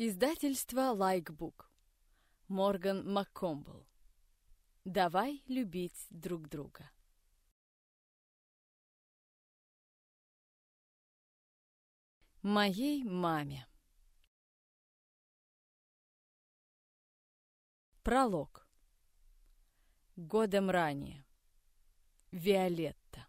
Издательство Лайкбук. Морган Маккомбл. Давай любить друг друга. Моей маме. Пролог. Годом ранее. Виолетта.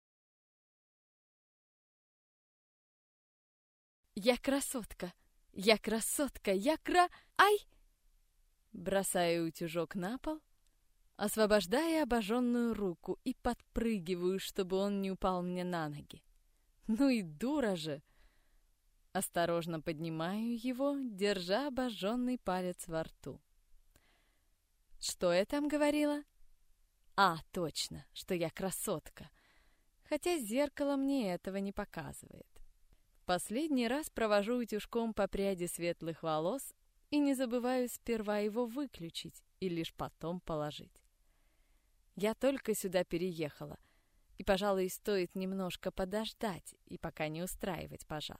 Я красотка! Я красотка! Ай! Бросаю утюжок на пол, освобождая обожженную руку и подпрыгиваю, чтобы он не упал мне на ноги. Ну и дура же! Осторожно поднимаю его, держа обожженный палец во рту. Что я там говорила? А, точно, что я красотка. Хотя зеркало мне этого не показывает. Последний раз провожу утюжком по пряди светлых волос и не забываю сперва его выключить и лишь потом положить. Я только сюда переехала, и, пожалуй, стоит немножко подождать и пока не устраивать пожар.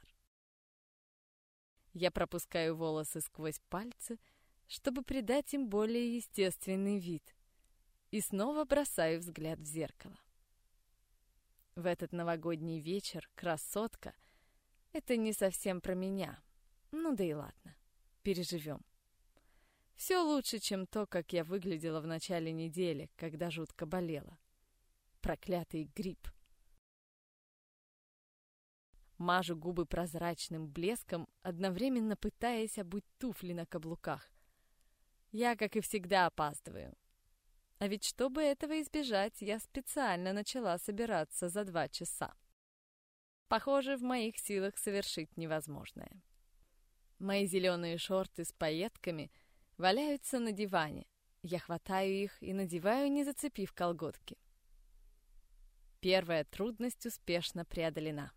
Я пропускаю волосы сквозь пальцы, чтобы придать им более естественный вид, и снова бросаю взгляд в зеркало. В этот новогодний вечер красотка — это не совсем про меня. Ну да и ладно, переживем. Все лучше, чем то, как я выглядела в начале недели, когда жутко болела. Проклятый грипп. Мажу губы прозрачным блеском, одновременно пытаясь обуть туфли на каблуках. Я, как и всегда, опаздываю. А ведь чтобы этого избежать, я специально начала собираться за 2 часа. Похоже, в моих силах совершить невозможное. Мои зеленые шорты с пайетками валяются на диване. Я хватаю их и надеваю, не зацепив колготки. Первая трудность успешно преодолена.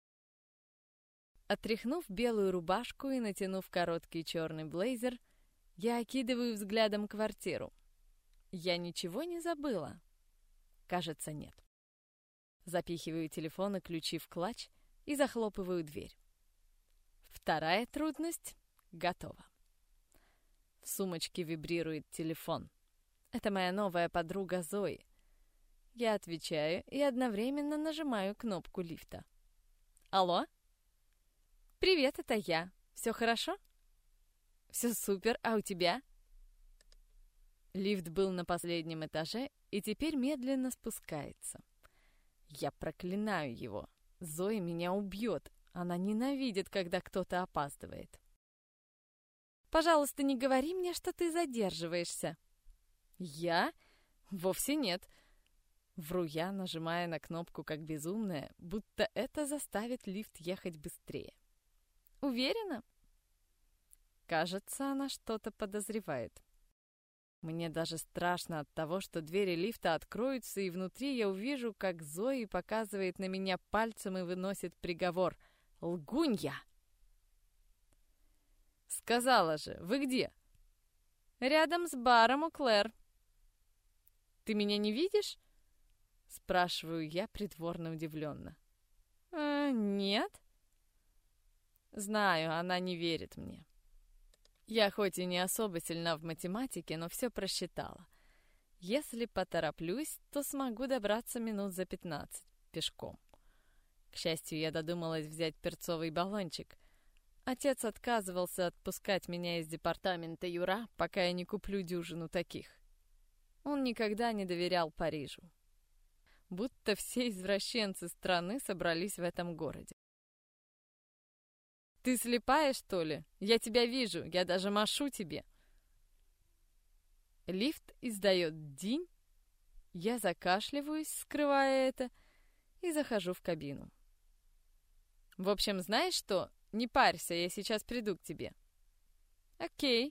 Отряхнув белую рубашку и натянув короткий черный блейзер, я окидываю взглядом квартиру. Я ничего не забыла? Кажется, нет. Запихиваю телефон и ключи в клатч и захлопываю дверь. Вторая трудность готова. В сумочке вибрирует телефон. Это моя новая подруга Зои. Я отвечаю и одновременно нажимаю кнопку лифта. Алло? Привет, это я. Все хорошо? Все супер, а у тебя? Лифт был на последнем этаже и теперь медленно спускается. Я проклинаю его. Зоя меня убьет. Она ненавидит, когда кто-то опаздывает. Пожалуйста, не говори мне, что ты задерживаешься. Я? Вовсе нет. Вру я, нажимая на кнопку как безумная, будто это заставит лифт ехать быстрее. Уверена? Кажется, она что-то подозревает. Мне даже страшно от того, что двери лифта откроются, и внутри я увижу, как Зои показывает на меня пальцем и выносит приговор. Лгунья! Сказала же, вы где? Рядом с баром у Клэр. Ты меня не видишь? Спрашиваю я, притворно удивленно. Нет. Знаю, она не верит мне. Я хоть и не особо сильна в математике, но все просчитала. Если потороплюсь, то смогу добраться минут за 15 пешком. К счастью, я додумалась взять перцовый баллончик. Отец отказывался отпускать меня из департамента Юра, пока я не куплю дюжину таких. Он никогда не доверял Парижу. Будто все извращенцы страны собрались в этом городе. «Ты слепая, что ли? Я тебя вижу, я даже машу тебе!» Лифт издает динь, я закашливаюсь, скрывая это, и захожу в кабину. «В общем, знаешь что? Не парься, я сейчас приду к тебе». «Окей».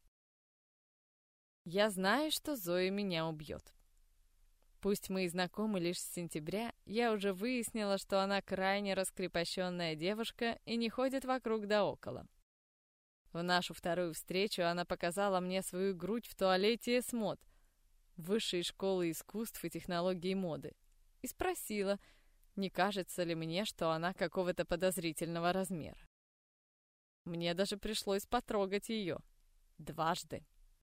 Я знаю, что Зоя меня убьет. Пусть мы и знакомы лишь с сентября, я уже выяснила, что она крайне раскрепощенная девушка и не ходит вокруг да около. В нашу вторую встречу она показала мне свою грудь в туалете Эсмод, высшей школы искусств и технологий моды, и спросила, не кажется ли мне, что она какого-то подозрительного размера. Мне даже пришлось потрогать ее. 2 раза.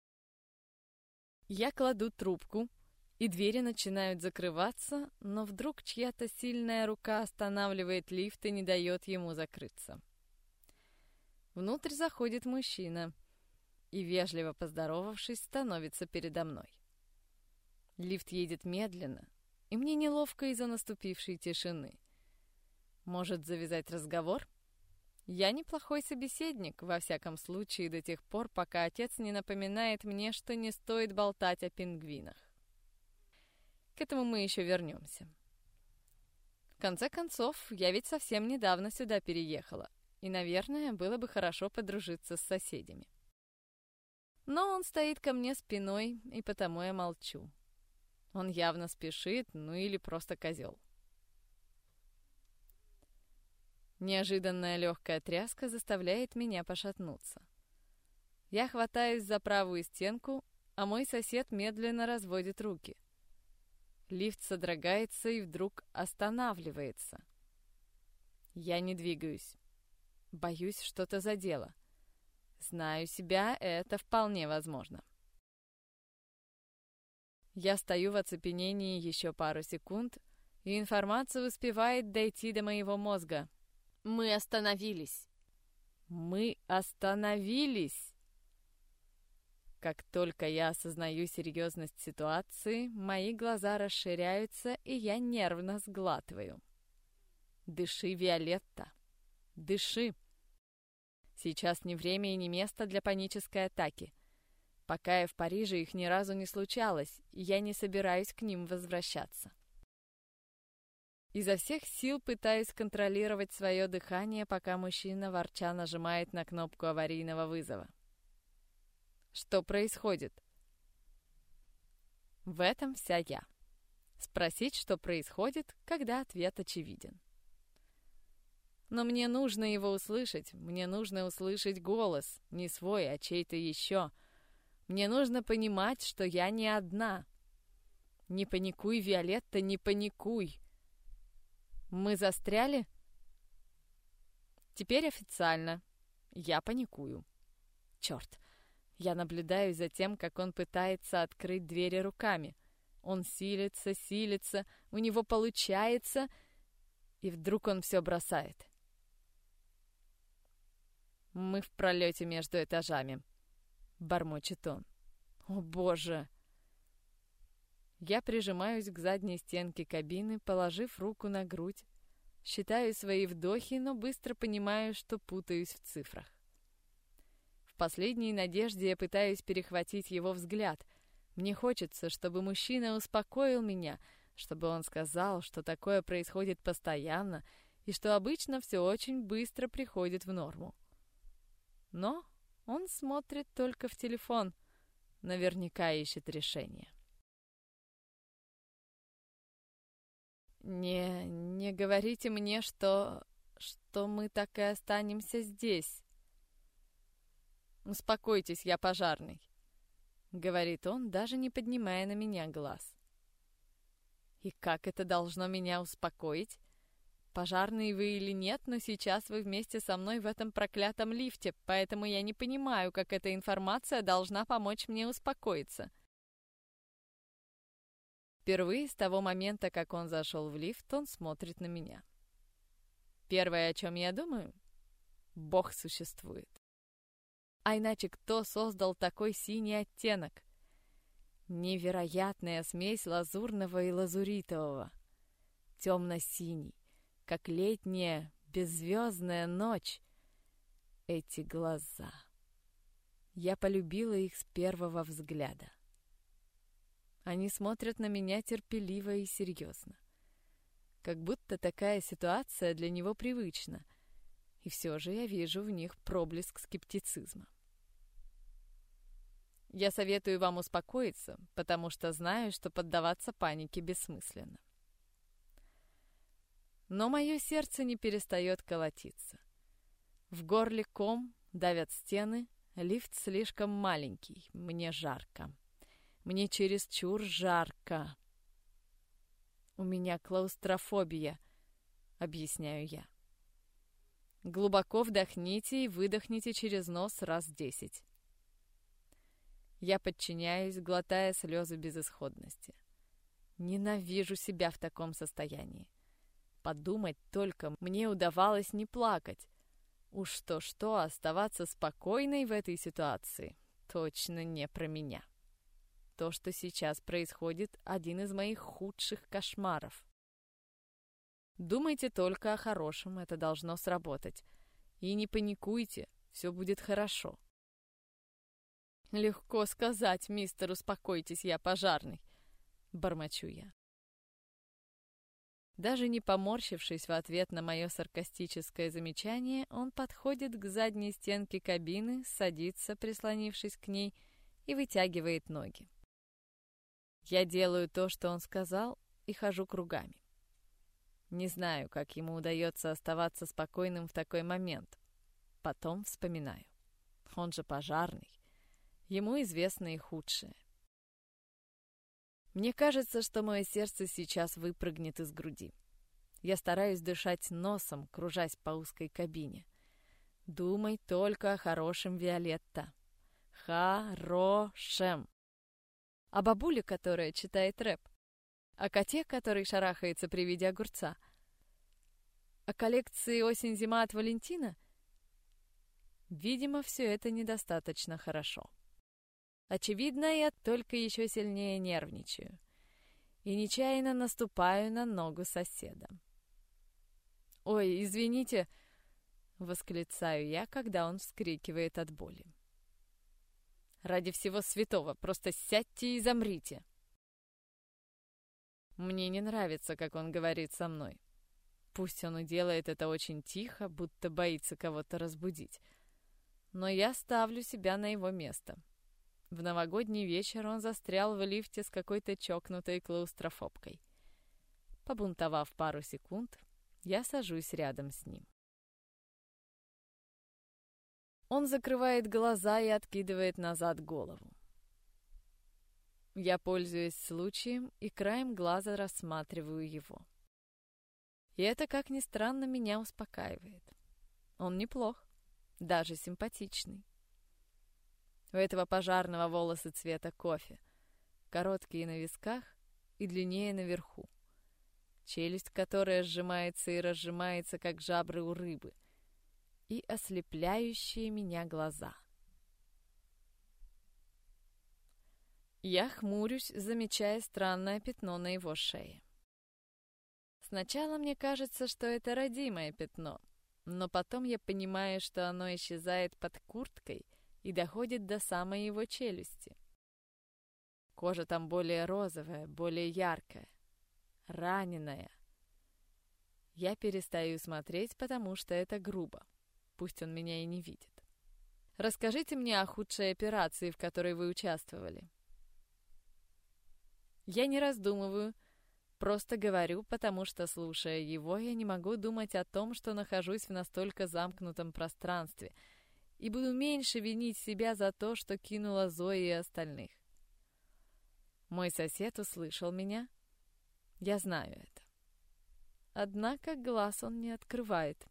Я кладу трубку, и двери начинают закрываться, но вдруг чья-то сильная рука останавливает лифт и не дает ему закрыться. Внутрь заходит мужчина и, вежливо поздоровавшись, становится передо мной. Лифт едет медленно, и мне неловко из-за наступившей тишины. Может, завязать разговор? Я неплохой собеседник, во всяком случае, до тех пор, пока отец не напоминает мне, что не стоит болтать о пингвинах. К этому мы еще вернемся. В конце концов, я ведь совсем недавно сюда переехала, и, наверное, было бы хорошо подружиться с соседями. Но он стоит ко мне спиной, и потому я молчу. Он явно спешит, ну или просто козел. Неожиданная легкая тряска заставляет меня пошатнуться. Я хватаюсь за правую стенку, а мой сосед медленно разводит руки. Лифт содрогается и вдруг останавливается. Я не двигаюсь. Боюсь, что-то задело. Знаю себя, это вполне возможно. Я стою в оцепенении еще пару секунд, и информация успевает дойти до моего мозга. Мы остановились. Мы остановились! Как только я осознаю серьезность ситуации, мои глаза расширяются, и я нервно сглатываю. Дыши, Виолетта, дыши. Сейчас не время и не место для панической атаки. Пока я в Париже, их ни разу не случалось, и я не собираюсь к ним возвращаться. Изо всех сил пытаюсь контролировать свое дыхание, пока мужчина ворча нажимает на кнопку аварийного вызова. Что происходит? В этом вся я. Спросить, что происходит, когда ответ очевиден. Но мне нужно его услышать, мне нужно услышать голос, не свой, а чей-то еще. Мне нужно понимать, что я не одна. Не паникуй, Виолетта, не паникуй. Мы застряли? Теперь официально. Я паникую. Черт, я наблюдаю за тем, как он пытается открыть двери руками. Он силится, силится, у него получается, и вдруг он все бросает. Мы в пролете между этажами. Бормочет он. О, Боже! Я прижимаюсь к задней стенке кабины, положив руку на грудь. Считаю свои вдохи, но быстро понимаю, что путаюсь в цифрах. В последней надежде я пытаюсь перехватить его взгляд. Мне хочется, чтобы мужчина успокоил меня, чтобы он сказал, что такое происходит постоянно и что обычно все очень быстро приходит в норму. Но он смотрит только в телефон, наверняка ищет решение. Не говорите мне, что мы так и останемся здесь. Успокойтесь, я пожарный, говорит он, даже не поднимая на меня глаз. И как это должно меня успокоить? Пожарный вы или нет, но сейчас вы вместе со мной в этом проклятом лифте, поэтому я не понимаю, как эта информация должна помочь мне успокоиться. Впервые с того момента, как он зашел в лифт, он смотрит на меня. Первое, о чем я думаю, Бог существует. А иначе кто создал такой синий оттенок? Невероятная смесь лазурного и лазуритового. Темно-синий, как летняя беззвездная ночь. Эти глаза. Я полюбила их с первого взгляда. Они смотрят на меня терпеливо и серьезно. Как будто такая ситуация для него привычна. И все же я вижу в них проблеск скептицизма. Я советую вам успокоиться, потому что знаю, что поддаваться панике бессмысленно. Но мое сердце не перестает колотиться. В горле ком, давят стены, лифт слишком маленький, мне жарко. Мне чересчур жарко. У меня клаустрофобия, объясняю я. Глубоко вдохните и выдохните через нос раз 10. Я подчиняюсь, глотая слезы безысходности. Ненавижу себя в таком состоянии. Подумать только, мне удавалось не плакать. Уж что-что, оставаться спокойной в этой ситуации точно не про меня. То, что сейчас происходит, один из моих худших кошмаров. Думайте только о хорошем, это должно сработать. И не паникуйте, все будет хорошо. Легко сказать, мистер, успокойтесь, я пожарный. Бормочу я. Даже не поморщившись в ответ на мое саркастическое замечание, он подходит к задней стенке кабины, садится, прислонившись к ней, и вытягивает ноги. Я делаю то, что он сказал, и хожу кругами. Не знаю, как ему удается оставаться спокойным в такой момент. Потом вспоминаю. Он же пожарный. Ему известно и худшее. Мне кажется, что мое сердце сейчас выпрыгнет из груди. Я стараюсь дышать носом, кружась по узкой кабине. Думай только о хорошем, Виолетта. Хорошем. О бабуле, которая читает рэп. О коте, который шарахается при виде огурца. О коллекции «Осень-зима» от Валентина? Видимо, все это недостаточно хорошо. Очевидно, я только еще сильнее нервничаю и нечаянно наступаю на ногу соседа. «Ой, извините!» — восклицаю я, когда он вскрикивает от боли. «Ради всего святого, просто сядьте и замрите!» Мне не нравится, как он говорит со мной. Пусть он и делает это очень тихо, будто боится кого-то разбудить. Но я ставлю себя на его место. В новогодний вечер он застрял в лифте с какой-то чокнутой клаустрофобкой. Побунтовав пару секунд, я сажусь рядом с ним. Он закрывает глаза и откидывает назад голову. Я пользуюсь случаем и краем глаза рассматриваю его. И это, как ни странно, меня успокаивает. Он неплох, даже симпатичный. У этого пожарного волосы цвета кофе, короткие на висках и длиннее наверху. Челюсть, которая сжимается и разжимается, как жабры у рыбы, и ослепляющие меня глаза. Я хмурюсь, замечая странное пятно на его шее. Сначала мне кажется, что это родимое пятно, но потом я понимаю, что оно исчезает под курткой и доходит до самой его челюсти. Кожа там более розовая, более яркая, раненая. Я перестаю смотреть, потому что это грубо. Пусть он меня и не видит. Расскажите мне о худшей операции, в которой вы участвовали. Я не раздумываю, просто говорю, потому что, слушая его, я не могу думать о том, что нахожусь в настолько замкнутом пространстве, и буду меньше винить себя за то, что кинула Зои и остальных. Мой сосед услышал меня. Я знаю это. Однако глаз он не открывает.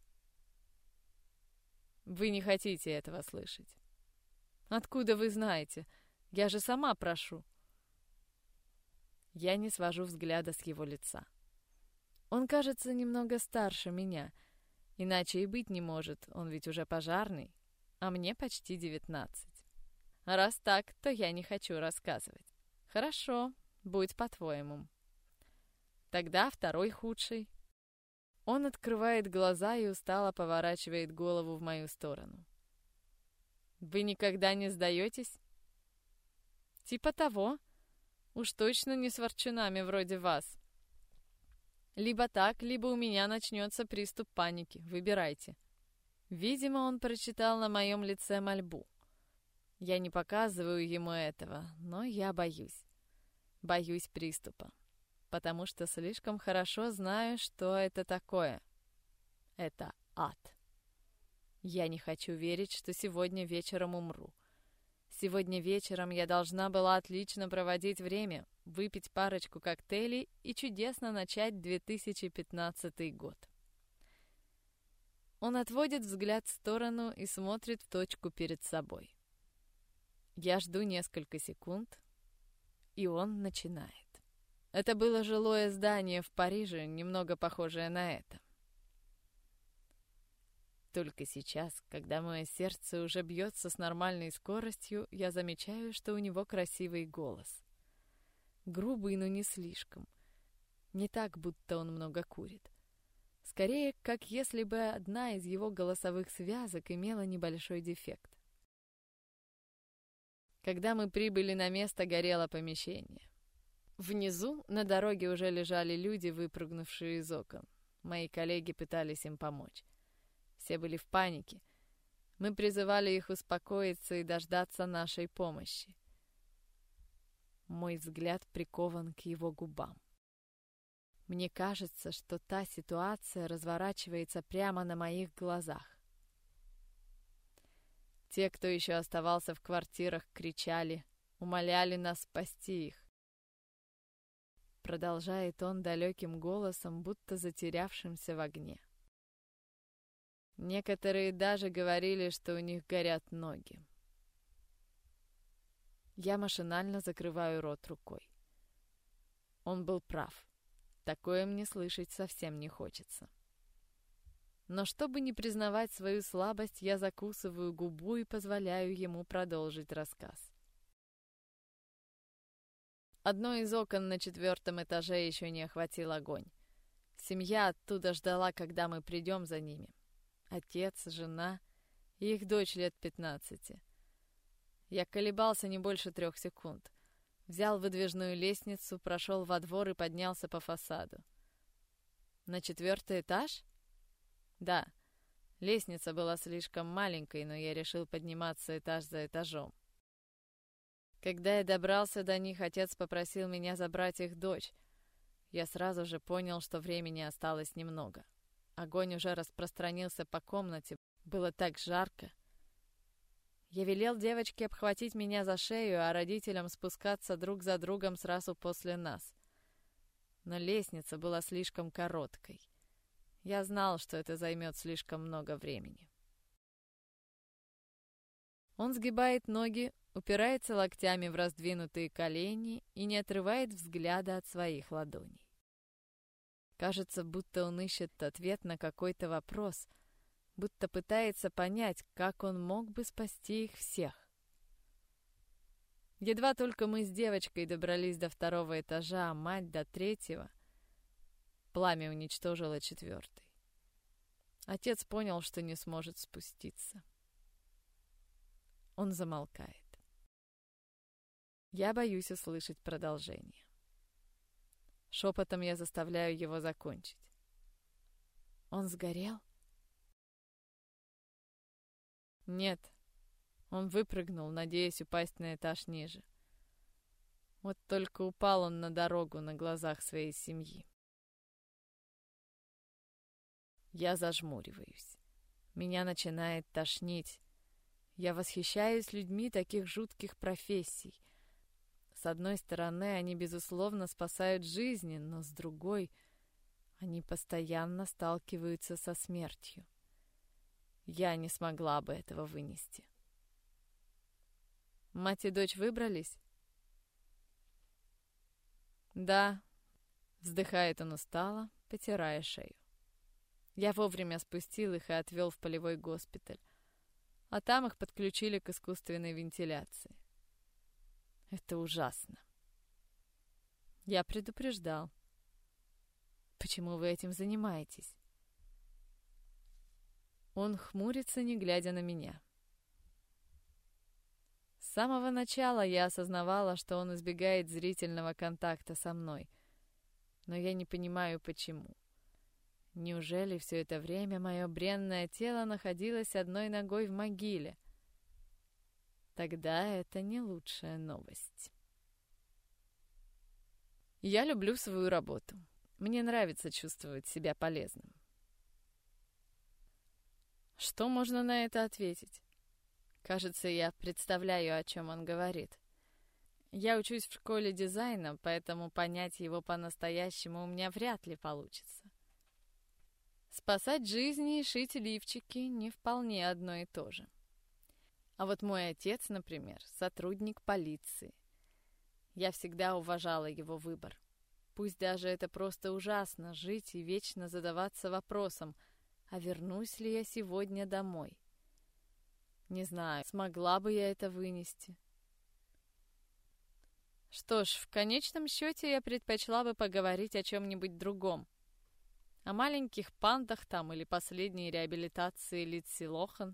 Вы не хотите этого слышать. Откуда вы знаете? Я же сама прошу. Я не свожу взгляда с его лица. Он кажется немного старше меня. Иначе и быть не может, он ведь уже пожарный, а мне почти 19. Раз так, то я не хочу рассказывать. Хорошо, будь по-твоему. Тогда второй худший. Он открывает глаза и устало поворачивает голову в мою сторону. Вы никогда не сдаетесь? Типа того. Уж точно не с ворчунами вроде вас. Либо так, либо у меня начнется приступ паники. Выбирайте. Видимо, он прочитал на моем лице мольбу. Я не показываю ему этого, но я боюсь. Боюсь приступа. Потому что слишком хорошо знаю, что это такое. Это ад. Я не хочу верить, что сегодня вечером умру. Сегодня вечером я должна была отлично проводить время, выпить парочку коктейлей и чудесно начать 2015 год. Он отводит взгляд в сторону и смотрит в точку перед собой. Я жду несколько секунд, и он начинает. Это было жилое здание в Париже, немного похожее на это. Только сейчас, когда мое сердце уже бьется с нормальной скоростью, я замечаю, что у него красивый голос. Грубый, но не слишком. Не так, будто он много курит. Скорее, как если бы одна из его голосовых связок имела небольшой дефект. Когда мы прибыли на место, горело помещение. Внизу на дороге уже лежали люди, выпрыгнувшие из окон. Мои коллеги пытались им помочь. Все были в панике. Мы призывали их успокоиться и дождаться нашей помощи. Мой взгляд прикован к его губам. Мне кажется, что та ситуация разворачивается прямо на моих глазах. Те, кто еще оставался в квартирах, кричали, умоляли нас спасти их. Продолжает он далеким голосом, будто затерявшимся в огне. Некоторые даже говорили, что у них горят ноги. Я машинально закрываю рот рукой. Он был прав. Такое мне слышать совсем не хочется. Но чтобы не признавать свою слабость, я закусываю губу и позволяю ему продолжить рассказ. Одно из окон на 4-м этаже еще не охватил огонь. Семья оттуда ждала, когда мы придем за ними. Отец, жена и их дочь лет 15. Я колебался не больше 3 секунд. Взял выдвижную лестницу, прошел во двор и поднялся по фасаду. На 4-й этаж? Да. Лестница была слишком маленькой, но я решил подниматься этаж за этажом. Когда я добрался до них, отец попросил меня забрать их дочь. Я сразу же понял, что времени осталось немного. Огонь уже распространился по комнате, было так жарко. Я велел девочке обхватить меня за шею, а родителям спускаться друг за другом сразу после нас. Но лестница была слишком короткой. Я знал, что это займет слишком много времени. Он сгибает ноги, упирается локтями в раздвинутые колени и не отрывает взгляда от своих ладоней. Кажется, будто он ищет ответ на какой-то вопрос, будто пытается понять, как он мог бы спасти их всех. Едва только мы с девочкой добрались до 2-го этажа, а мать до 3-го, пламя уничтожило 4-й. Отец понял, что не сможет спуститься. Он замолкает. Я боюсь услышать продолжение. Шепотом я заставляю его закончить. Он сгорел? Нет. Он выпрыгнул, надеясь упасть на этаж ниже. Вот только упал он на дорогу на глазах своей семьи. Я зажмуриваюсь. Меня начинает тошнить. Я восхищаюсь людьми таких жутких профессий. С одной стороны, они, безусловно, спасают жизни, но с другой, они постоянно сталкиваются со смертью. Я не смогла бы этого вынести. Мать и дочь выбрались? Да, вздыхает он устало, потирая шею. Я вовремя спустил их и отвел в полевой госпиталь, а там их подключили к искусственной вентиляции. Это ужасно. Я предупреждал. Почему вы этим занимаетесь? Он хмурится, не глядя на меня. С самого начала я осознавала, что он избегает зрительного контакта со мной, но я не понимаю, почему. Неужели все это время мое бренное тело находилось одной ногой в могиле? Тогда это не лучшая новость. Я люблю свою работу. Мне нравится чувствовать себя полезным. Что можно на это ответить? Кажется, я представляю, о чем он говорит. Я учусь в школе дизайна, поэтому понять его по-настоящему у меня вряд ли получится. Спасать жизни и шить лифчики не вполне одно и то же. А вот мой отец, например, сотрудник полиции. Я всегда уважала его выбор. Пусть даже это просто ужасно — жить и вечно задаваться вопросом, а вернусь ли я сегодня домой? Не знаю, смогла бы я это вынести. Что ж, в конечном счете я предпочла бы поговорить о чем-нибудь другом. О маленьких пандах там или последней реабилитации Линдси Лохан.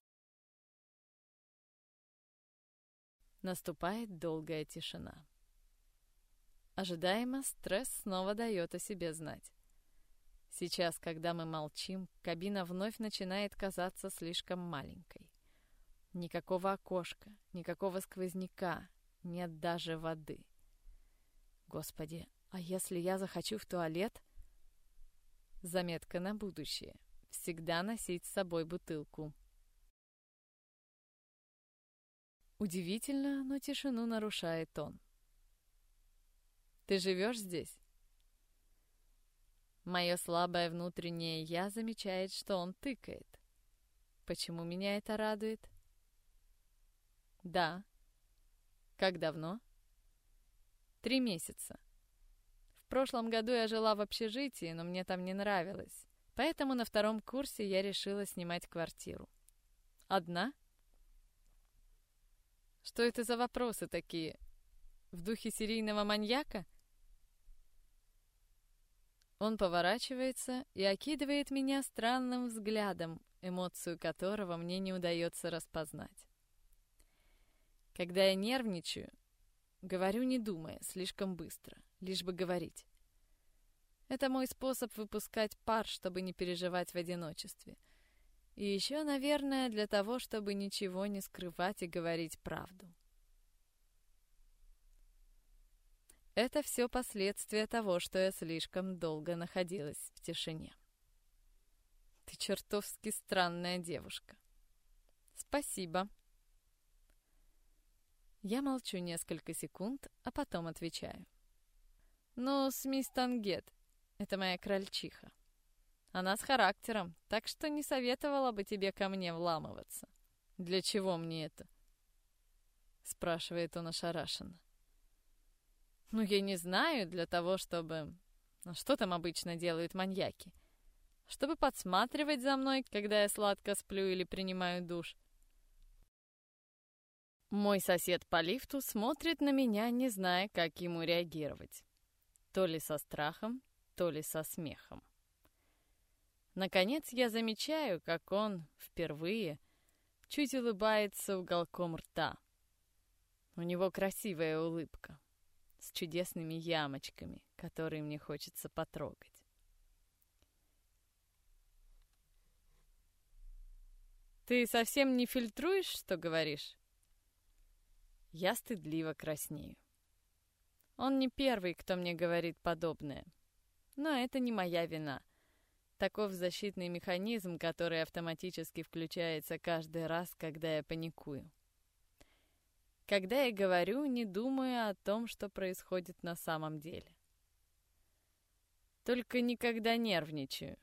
Наступает долгая тишина. Ожидаемо, стресс снова дает о себе знать. Сейчас, когда мы молчим, кабина вновь начинает казаться слишком маленькой. Никакого окошка, никакого сквозняка, нет даже воды. Господи, а если я захочу в туалет? Заметка на будущее. Всегда носить с собой бутылку. Удивительно, но тишину нарушает он. Ты живешь здесь? Мое слабое внутреннее «я» замечает, что он тыкает. Почему меня это радует? Да. Как давно? 3 месяца. В прошлом году я жила в общежитии, но мне там не нравилось. Поэтому на 2-м курсе я решила снимать квартиру. Одна? Что это за вопросы такие? В духе серийного маньяка? Он поворачивается и окидывает меня странным взглядом, эмоцию которого мне не удается распознать. Когда я нервничаю, говорю не думая, слишком быстро, лишь бы говорить. Это мой способ выпускать пар, чтобы не переживать в одиночестве. И еще, наверное, для того, чтобы ничего не скрывать и говорить правду. Это все последствия того, что я слишком долго находилась в тишине. Ты чертовски странная девушка. Спасибо. Я молчу несколько секунд, а потом отвечаю. Ну, мисс Тангет, это моя крольчиха. Она с характером, так что не советовала бы тебе ко мне вламываться. Для чего мне это? Спрашивает он ошарашенно. Ну, я не знаю, для того, чтобы... Ну, что там обычно делают маньяки? Чтобы подсматривать за мной, когда я сладко сплю или принимаю душ. Мой сосед по лифту смотрит на меня, не зная, как ему реагировать. То ли со страхом, то ли со смехом. Наконец я замечаю, как он впервые чуть улыбается уголком рта. У него красивая улыбка с чудесными ямочками, которые мне хочется потрогать. Ты совсем не фильтруешь, что говоришь? Я стыдливо краснею. Он не первый, кто мне говорит подобное. Но это не моя вина. Таков защитный механизм, который автоматически включается каждый раз, когда я паникую. Когда я говорю, не думаю о том, что происходит на самом деле. Только никогда нервничаю.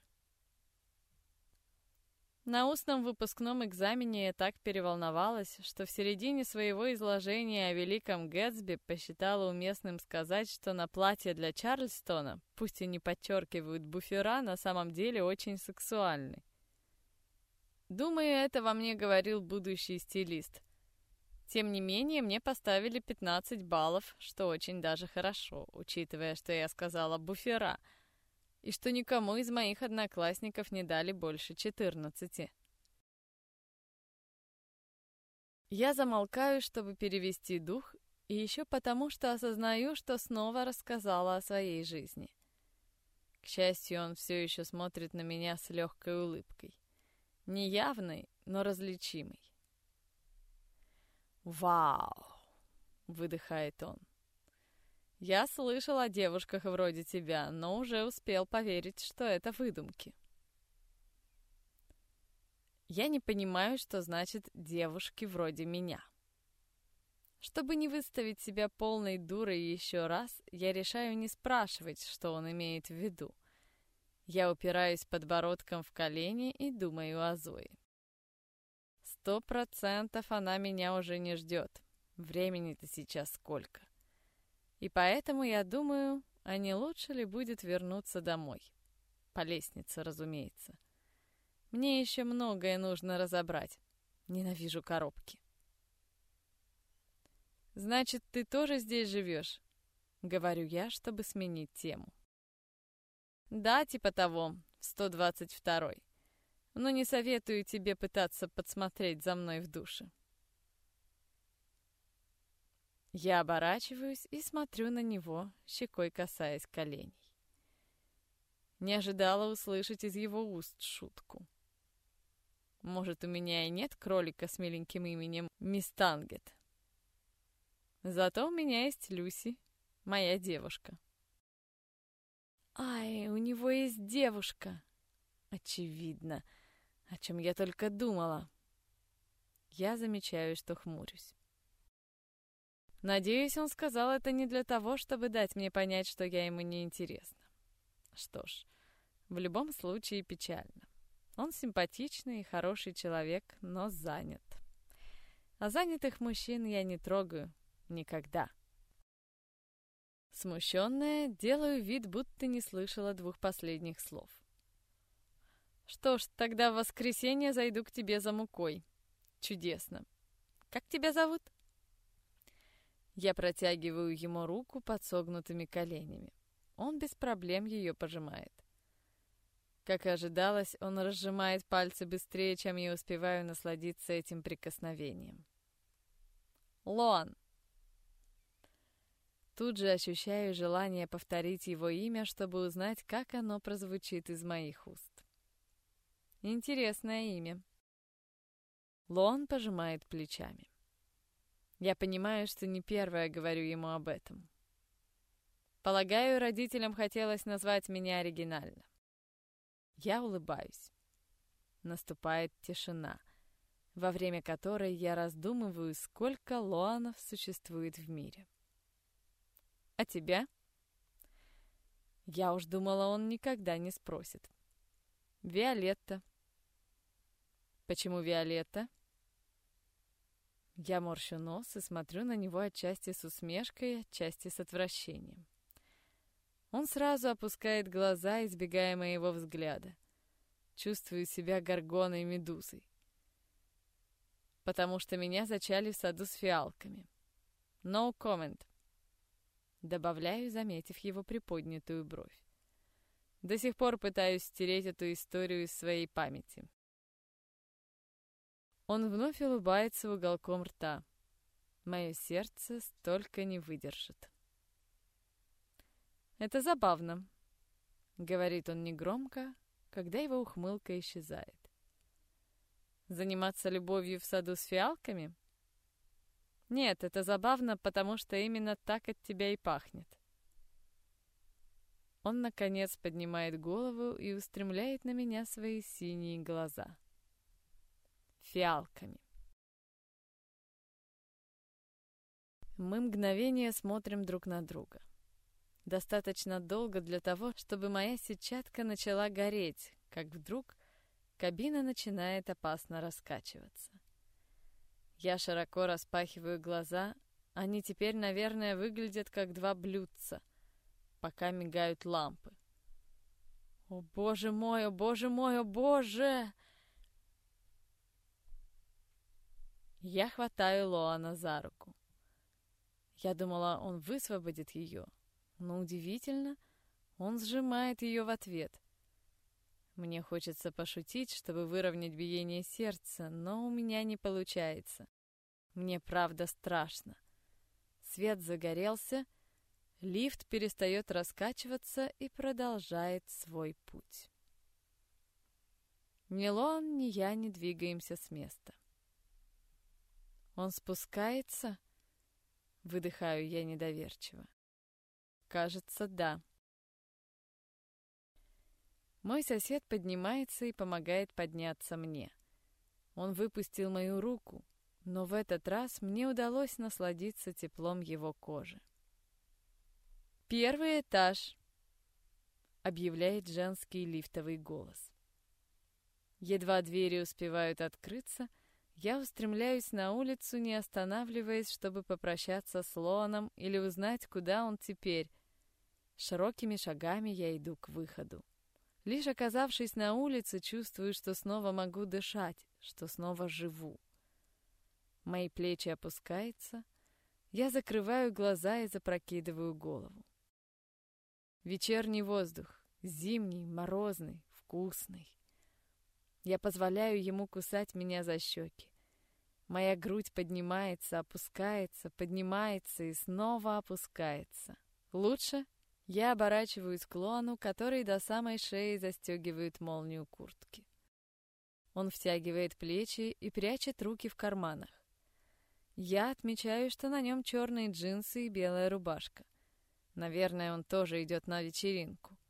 На устном выпускном экзамене я так переволновалась, что в середине своего изложения о Великом Гэтсби посчитала уместным сказать, что на платье для Чарльстона, пусть и не подчеркивают буфера, на самом деле очень сексуальны. Думаю, это во мне говорил будущий стилист. Тем не менее, мне поставили 15 баллов, что очень даже хорошо, учитывая, что я сказала «буфера», и что никому из моих одноклассников не дали больше 14. Я замолкаю, чтобы перевести дух, и еще потому, что осознаю, что снова рассказала о своей жизни. К счастью, он все еще смотрит на меня с легкой улыбкой. Неявной, но различимой. «Вау!» — выдыхает он. «Я слышал о девушках вроде тебя, но уже успел поверить, что это выдумки». Я не понимаю, что значит «девушки вроде меня». Чтобы не выставить себя полной дурой еще раз, я решаю не спрашивать, что он имеет в виду. Я упираюсь подбородком в колени и думаю о Зое. 100% она меня уже не ждет. Времени-то сейчас сколько. И поэтому я думаю, а не лучше ли будет вернуться домой. По лестнице, разумеется. Мне еще многое нужно разобрать. Ненавижу коробки. «Значит, ты тоже здесь живешь?» — говорю я, чтобы сменить тему. «Да, типа того, в 122-й. Но не советую тебе пытаться подсмотреть за мной в душе». Я оборачиваюсь и смотрю на него, щекой касаясь коленей. Не ожидала услышать из его уст шутку. Может, у меня и нет кролика с миленьким именем Мисс Тангет. Зато у меня есть Люси, моя девушка. Ай, у него есть девушка. Очевидно, о чем я только думала. Я замечаю, что хмурюсь. Надеюсь, он сказал это не для того, чтобы дать мне понять, что я ему не интересна. Что ж, в любом случае печально. Он симпатичный и хороший человек, но занят. А занятых мужчин я не трогаю никогда. Смущенная, делаю вид, будто не слышала двух последних слов. Что ж, тогда в воскресенье зайду к тебе за мукой. Чудесно. Как тебя зовут? Я протягиваю ему руку под согнутыми коленями. Он без проблем ее пожимает. Как и ожидалось, он разжимает пальцы быстрее, чем я успеваю насладиться этим прикосновением. Лоан. Тут же ощущаю желание повторить его имя, чтобы узнать, как оно прозвучит из моих уст. Интересное имя. Лоан пожимает плечами. Я понимаю, что не первая говорю ему об этом. Полагаю, родителям хотелось назвать меня оригинально. Я улыбаюсь. Наступает тишина, во время которой я раздумываю, сколько Лоанов существует в мире. А тебя? Я уж думала, он никогда не спросит. Виолетта. Почему Виолетта? Я морщу нос и смотрю на него отчасти с усмешкой, отчасти с отвращением. Он сразу опускает глаза, избегая моего взгляда. Чувствую себя горгоной медузой. Потому что меня зачали в саду с фиалками. No comment. Добавляю, заметив его приподнятую бровь. До сих пор пытаюсь стереть эту историю из своей памяти. Он вновь улыбается уголком рта. Мое сердце столько не выдержит. «Это забавно», — говорит он негромко, когда его ухмылка исчезает. «Заниматься любовью в саду с фиалками? Нет, это забавно, потому что именно так от тебя и пахнет». Он, наконец, поднимает голову и устремляет на меня свои синие глаза. Фиалками. Мы мгновение смотрим друг на друга. Достаточно долго для того, чтобы моя сетчатка начала гореть, как вдруг кабина начинает опасно раскачиваться. Я широко распахиваю глаза, они теперь, наверное, выглядят как два блюдца, пока мигают лампы. О боже мой, о боже мой, о боже! Я хватаю Лоана за руку. Я думала, он высвободит ее. Но удивительно, он сжимает ее в ответ. Мне хочется пошутить, чтобы выровнять биение сердца, но у меня не получается. Мне правда страшно. Свет загорелся, лифт перестает раскачиваться и продолжает свой путь. Ни Лоан, ни я не двигаемся с места. Он спускается? Выдыхаю я недоверчиво. Кажется, да. Мой сосед поднимается и помогает подняться мне. Он выпустил мою руку, но в этот раз мне удалось насладиться теплом его кожи. «Первый этаж», — объявляет женский лифтовый голос. Едва двери успевают открыться, я устремляюсь на улицу, не останавливаясь, чтобы попрощаться с Лоаном или узнать, куда он теперь. Широкими шагами я иду к выходу. Лишь оказавшись на улице, чувствую, что снова могу дышать, что снова живу. Мои плечи опускаются, я закрываю глаза и запрокидываю голову. Вечерний воздух, зимний, морозный, вкусный. Я позволяю ему кусать меня за щеки. Моя грудь поднимается, опускается, поднимается и снова опускается. Лучше я оборачиваюсь к Лоану, который до самой шеи застегивает молнию куртки. Он втягивает плечи и прячет руки в карманах. Я отмечаю, что на нем черные джинсы и белая рубашка. Наверное, он тоже идет на вечеринку.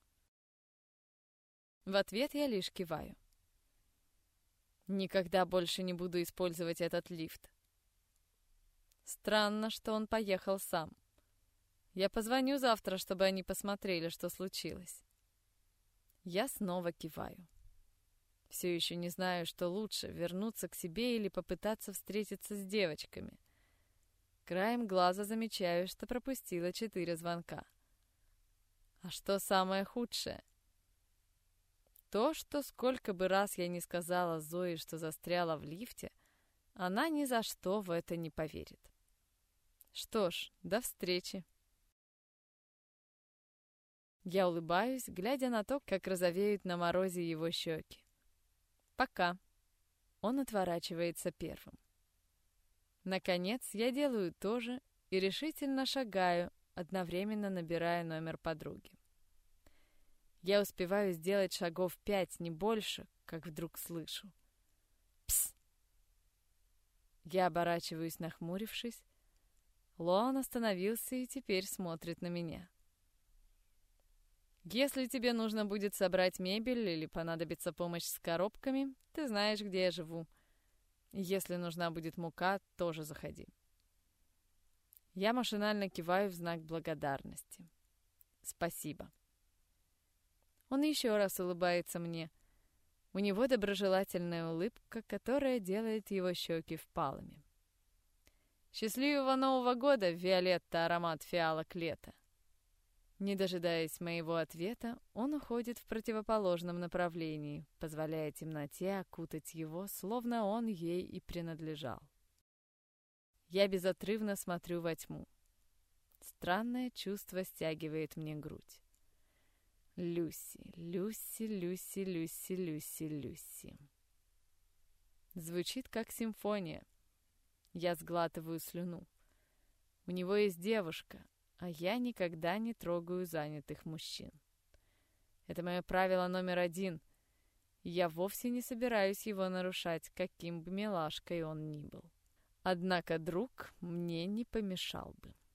В ответ я лишь киваю. Никогда больше не буду использовать этот лифт. Странно, что он поехал сам. Я позвоню завтра, чтобы они посмотрели, что случилось. Я снова киваю. Все еще не знаю, что лучше, вернуться к себе или попытаться встретиться с девочками. Краем глаза замечаю, что пропустила 4 звонка. А что самое худшее? То, что сколько бы раз я ни сказала Зое, что застряла в лифте, она ни за что в это не поверит. Что ж, до встречи. Я улыбаюсь, глядя на то, как розовеют на морозе его щеки. Пока. Он отворачивается первым. Наконец, я делаю то же и решительно шагаю, одновременно набирая номер подруги. Я успеваю сделать шагов 5, не больше, как вдруг слышу. Пс! Я оборачиваюсь, нахмурившись. Лоан остановился и теперь смотрит на меня. Если тебе нужно будет собрать мебель или понадобится помощь с коробками, ты знаешь, где я живу. Если нужна будет мука, тоже заходи. Я машинально киваю в знак благодарности. Спасибо. Он еще раз улыбается мне. У него доброжелательная улыбка, которая делает его щеки впалыми. Счастливого Нового года, Виолетта, аромат фиалок лета. Не дожидаясь моего ответа, он уходит в противоположном направлении, позволяя темноте окутать его, словно он ей и принадлежал. Я безотрывно смотрю во тьму. Странное чувство стягивает мне грудь. Люси, Люси, Люси, Люси, Люси, Люси. Звучит как симфония. Я сглатываю слюну. У него есть девушка, а я никогда не трогаю занятых мужчин. Это мое правило номер 1, и я вовсе не собираюсь его нарушать, каким бы милашкой он ни был. Однако друг мне не помешал бы.